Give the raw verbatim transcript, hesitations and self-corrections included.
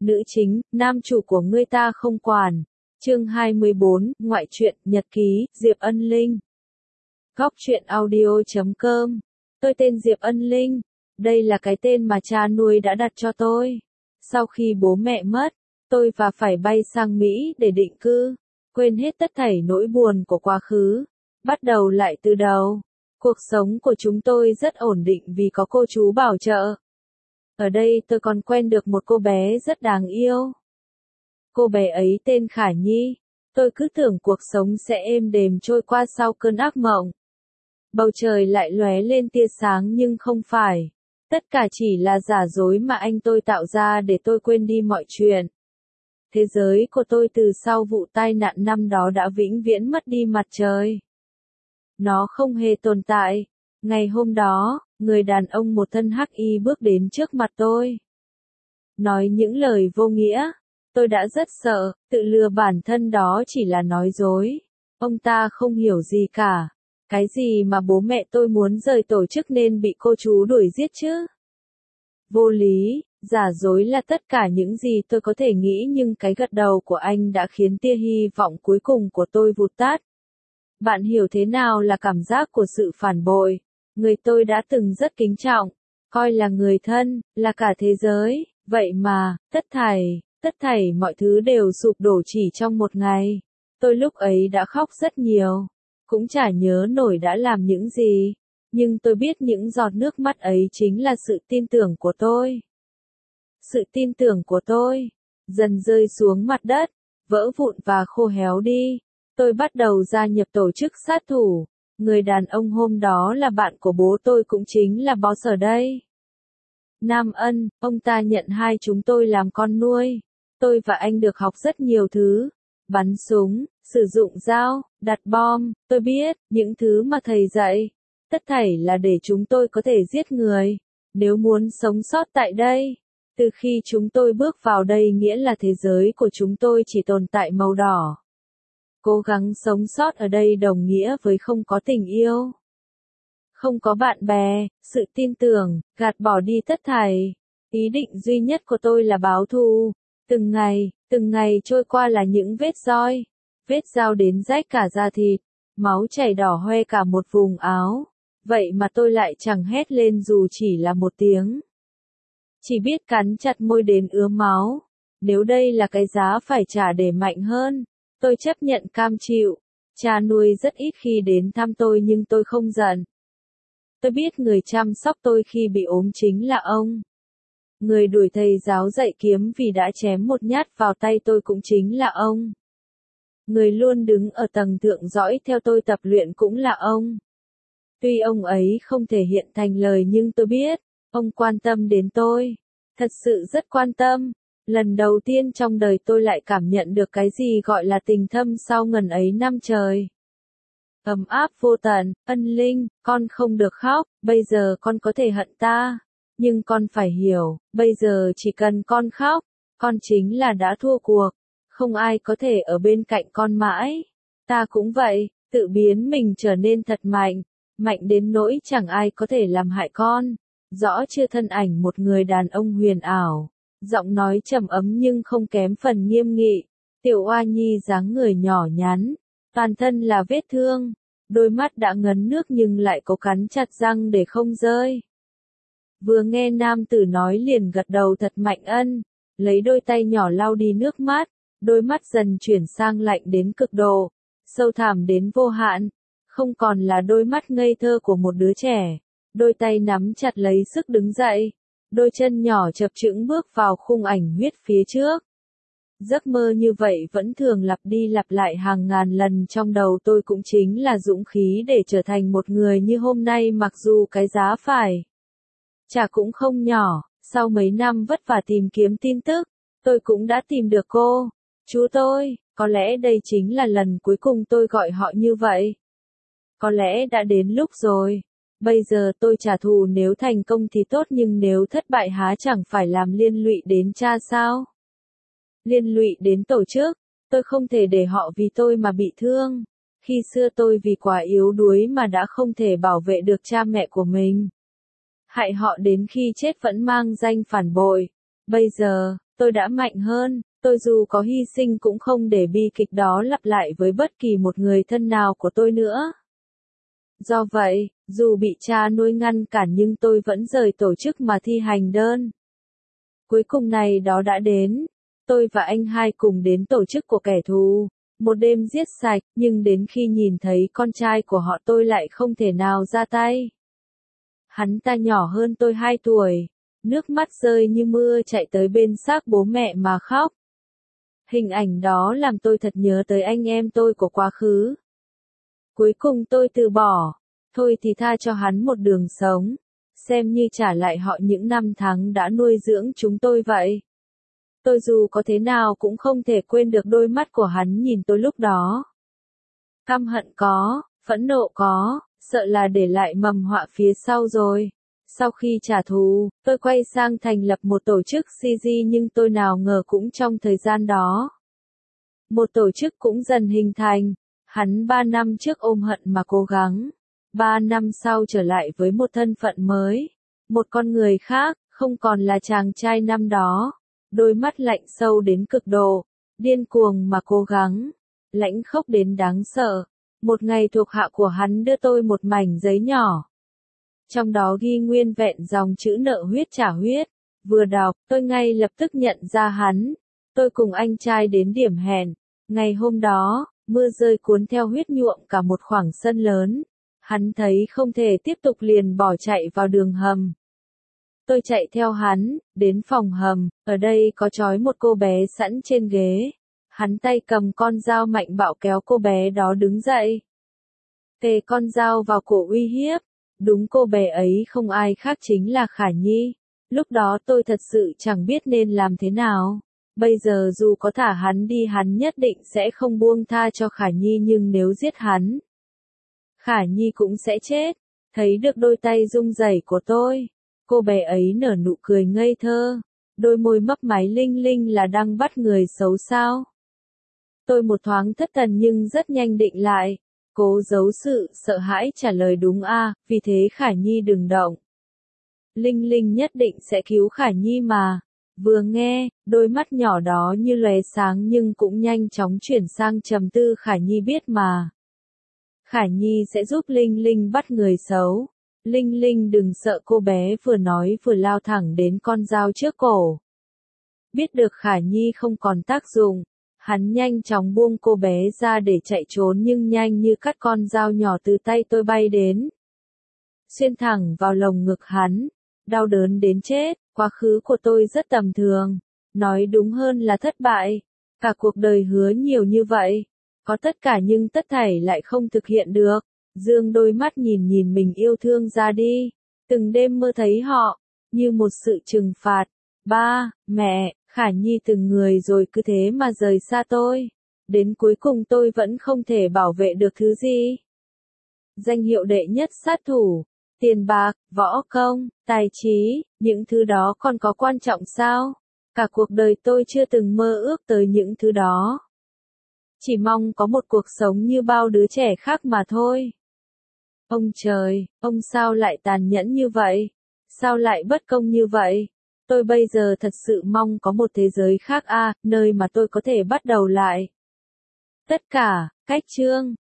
nữ chính, nam chủ của ngươi ta không quản. Chương hai mươi bốn, ngoại truyện, nhật ký, Diệp Ân Linh. Góc truyện audio chấm com. Tôi tên Diệp Ân Linh. Đây là cái tên mà cha nuôi đã đặt cho tôi. Sau khi bố mẹ mất, tôi và phải bay sang Mỹ để định cư, quên hết tất thảy nỗi buồn của quá khứ, bắt đầu lại từ đầu. Cuộc sống của chúng tôi rất ổn định vì có cô chú bảo trợ. Ở đây tôi còn quen được một cô bé rất đáng yêu. Cô bé ấy tên Khả Nhi. Tôi cứ tưởng cuộc sống sẽ êm đềm trôi qua sau cơn ác mộng. Bầu trời lại lóe lên tia sáng nhưng không phải. Tất cả chỉ là giả dối mà anh tôi tạo ra để tôi quên đi mọi chuyện. Thế giới của tôi từ sau vụ tai nạn năm đó đã vĩnh viễn mất đi mặt trời. Nó không hề tồn tại. Ngày hôm đó, người đàn ông một thân hắc y bước đến trước mặt tôi. Nói những lời vô nghĩa. Tôi đã rất sợ, tự lừa bản thân đó chỉ là nói dối. Ông ta không hiểu gì cả. Cái gì mà bố mẹ tôi muốn rời tổ chức nên bị cô chú đuổi giết chứ? Vô lý, giả dối là tất cả những gì tôi có thể nghĩ, nhưng cái gật đầu của anh đã khiến tia hy vọng cuối cùng của tôi vụt tắt. Bạn hiểu thế nào là cảm giác của sự phản bội? Người tôi đã từng rất kính trọng, coi là người thân, là cả thế giới, vậy mà, tất thảy, tất thảy mọi thứ đều sụp đổ chỉ trong một ngày. Tôi lúc ấy đã khóc rất nhiều, cũng chả nhớ nổi đã làm những gì, nhưng tôi biết những giọt nước mắt ấy chính là sự tin tưởng của tôi. Sự tin tưởng của tôi, dần rơi xuống mặt đất, vỡ vụn và khô héo đi. Tôi bắt đầu gia nhập tổ chức sát thủ. Người đàn ông hôm đó là bạn của bố tôi, cũng chính là boss ở đây. Nam Ân, ông ta nhận hai chúng tôi làm con nuôi. Tôi và anh được học rất nhiều thứ. Bắn súng, sử dụng dao, đặt bom, tôi biết, những thứ mà thầy dạy. Tất thảy là để chúng tôi có thể giết người. Nếu muốn sống sót tại đây. Từ khi chúng tôi bước vào đây nghĩa là thế giới của chúng tôi chỉ tồn tại màu đỏ. Cố gắng sống sót ở đây đồng nghĩa với không có tình yêu. Không có bạn bè, sự tin tưởng, gạt bỏ đi tất thảy. Ý định duy nhất của tôi là báo thù. Từng ngày, từng ngày trôi qua là những vết roi. Vết dao đến rách cả da thịt. Máu chảy đỏ hoe cả một vùng áo. Vậy mà tôi lại chẳng hét lên dù chỉ là một tiếng. Chỉ biết cắn chặt môi đến ứa máu. Nếu đây là cái giá phải trả để mạnh hơn, tôi chấp nhận cam chịu. Cha nuôi rất ít khi đến thăm tôi nhưng tôi không giận. Tôi biết người chăm sóc tôi khi bị ốm chính là ông. Người đuổi thầy giáo dạy kiếm vì đã chém một nhát vào tay tôi cũng chính là ông. Người luôn đứng ở tầng thượng dõi theo tôi tập luyện cũng là ông. Tuy ông ấy không thể hiện thành lời nhưng tôi biết, ông quan tâm đến tôi. Thật sự rất quan tâm. Lần đầu tiên trong đời tôi lại cảm nhận được cái gì gọi là tình thâm sau ngần ấy năm trời. Ấm áp vô tận. Ân Linh, con không được khóc, bây giờ con có thể hận ta. Nhưng con phải hiểu, bây giờ chỉ cần con khóc, con chính là đã thua cuộc. Không ai có thể ở bên cạnh con mãi. Ta cũng vậy, tự biến mình trở nên thật mạnh. Mạnh đến nỗi chẳng ai có thể làm hại con. Rõ chưa thân ảnh một người đàn ông huyền ảo. Giọng nói trầm ấm nhưng không kém phần nghiêm nghị. Tiểu Oa Nhi dáng người nhỏ nhắn. Toàn thân là vết thương. Đôi mắt đã ngấn nước nhưng lại cố cắn chặt răng để không rơi. Vừa nghe nam tử nói liền gật đầu thật mạnh. Ân. Lấy đôi tay nhỏ lau đi nước mắt. Đôi mắt dần chuyển sang lạnh đến cực độ. Sâu thẳm đến vô hạn. Không còn là đôi mắt ngây thơ của một đứa trẻ. Đôi tay nắm chặt lấy sức đứng dậy. Đôi chân nhỏ chập chững bước vào khung ảnh huyết phía trước. Giấc mơ như vậy vẫn thường lặp đi lặp lại hàng ngàn lần trong đầu tôi, cũng chính là dũng khí để trở thành một người như hôm nay, mặc dù cái giá phải trả cũng không nhỏ. Sau mấy năm vất vả tìm kiếm tin tức, tôi cũng đã tìm được cô, chú tôi. Có lẽ đây chính là lần cuối cùng tôi gọi họ như vậy. Có lẽ đã đến lúc rồi. Bây giờ tôi trả thù, nếu thành công thì tốt, nhưng nếu thất bại há chẳng phải làm liên lụy đến cha sao? Liên lụy đến tổ chức, tôi không thể để họ vì tôi mà bị thương. Khi xưa tôi vì quá yếu đuối mà đã không thể bảo vệ được cha mẹ của mình. Hại họ đến khi chết vẫn mang danh phản bội. Bây giờ, tôi đã mạnh hơn, tôi dù có hy sinh cũng không để bi kịch đó lặp lại với bất kỳ một người thân nào của tôi nữa. Do vậy, dù bị cha nuôi ngăn cản nhưng tôi vẫn rời tổ chức mà thi hành đơn. Cuối cùng này đó đã đến. Tôi và anh hai cùng đến tổ chức của kẻ thù. Một đêm giết sạch, nhưng đến khi nhìn thấy con trai của họ tôi lại không thể nào ra tay. Hắn ta nhỏ hơn tôi hai tuổi. Nước mắt rơi như mưa chạy tới bên xác bố mẹ mà khóc. Hình ảnh đó làm tôi thật nhớ tới anh em tôi của quá khứ. Cuối cùng tôi từ bỏ. Thôi thì tha cho hắn một đường sống. Xem như trả lại họ những năm tháng đã nuôi dưỡng chúng tôi vậy. Tôi dù có thế nào cũng không thể quên được đôi mắt của hắn nhìn tôi lúc đó. Căm hận có, phẫn nộ có, sợ là để lại mầm họa phía sau rồi. Sau khi trả thù, tôi quay sang thành lập một tổ chức xê giê nhưng tôi nào ngờ cũng trong thời gian đó. Một tổ chức cũng dần hình thành. Hắn ba năm trước ôm hận mà cố gắng. Ba năm sau trở lại với một thân phận mới. Một con người khác, không còn là chàng trai năm đó. Đôi mắt lạnh sâu đến cực độ. Điên cuồng mà cố gắng. Lãnh khốc đến đáng sợ. Một ngày thuộc hạ của hắn đưa tôi một mảnh giấy nhỏ. Trong đó ghi nguyên vẹn dòng chữ nợ huyết trả huyết. Vừa đọc, tôi ngay lập tức nhận ra hắn. Tôi cùng anh trai đến điểm hẹn. Ngày hôm đó, mưa rơi cuốn theo huyết nhuộm cả một khoảng sân lớn. Hắn thấy không thể tiếp tục liền bỏ chạy vào đường hầm. Tôi chạy theo hắn, đến phòng hầm, ở đây có trói một cô bé sẵn trên ghế. Hắn tay cầm con dao mạnh bạo kéo cô bé đó đứng dậy. Kề con dao vào cổ uy hiếp. Đúng, cô bé ấy không ai khác chính là Khả Nhi. Lúc đó tôi thật sự chẳng biết nên làm thế nào. Bây giờ dù có thả hắn đi hắn nhất định sẽ không buông tha cho Khả Nhi, nhưng nếu giết hắn, Khả Nhi cũng sẽ chết. Thấy được đôi tay rung rẩy của tôi, cô bé ấy nở nụ cười ngây thơ. Đôi môi mấp máy linh linh là đang bắt người xấu sao? Tôi một thoáng thất thần nhưng rất nhanh định lại. Cố giấu sự sợ hãi trả lời đúng a, vì thế Khả Nhi đừng động. Linh linh nhất định sẽ cứu Khả Nhi mà. Vừa nghe, đôi mắt nhỏ đó như lóe sáng nhưng cũng nhanh chóng chuyển sang trầm tư. Khả Nhi biết mà. Khả Nhi sẽ giúp Linh Linh bắt người xấu. Linh Linh đừng sợ, cô bé vừa nói vừa lao thẳng đến con dao trước cổ. Biết được Khả Nhi không còn tác dụng, hắn nhanh chóng buông cô bé ra để chạy trốn, nhưng nhanh như cắt con dao nhỏ từ tay tôi bay đến. Xuyên thẳng vào lồng ngực hắn. Đau đớn đến chết. Quá khứ của tôi rất tầm thường. Nói đúng hơn là thất bại. Cả cuộc đời hứa nhiều như vậy. Có tất cả nhưng tất thảy lại không thực hiện được. Dương đôi mắt nhìn nhìn mình yêu thương ra đi. Từng đêm mơ thấy họ. Như một sự trừng phạt. Ba, mẹ, Khả Nhi từng người rồi cứ thế mà rời xa tôi. Đến cuối cùng tôi vẫn không thể bảo vệ được thứ gì. Danh hiệu đệ nhất sát thủ. Tiền bạc, võ công, tài trí, những thứ đó còn có quan trọng sao? Cả cuộc đời tôi chưa từng mơ ước tới những thứ đó. Chỉ mong có một cuộc sống như bao đứa trẻ khác mà thôi. Ông trời, ông sao lại tàn nhẫn như vậy? Sao lại bất công như vậy? Tôi bây giờ thật sự mong có một thế giới khác a, à, nơi mà tôi có thể bắt đầu lại. Tất cả, cách chương.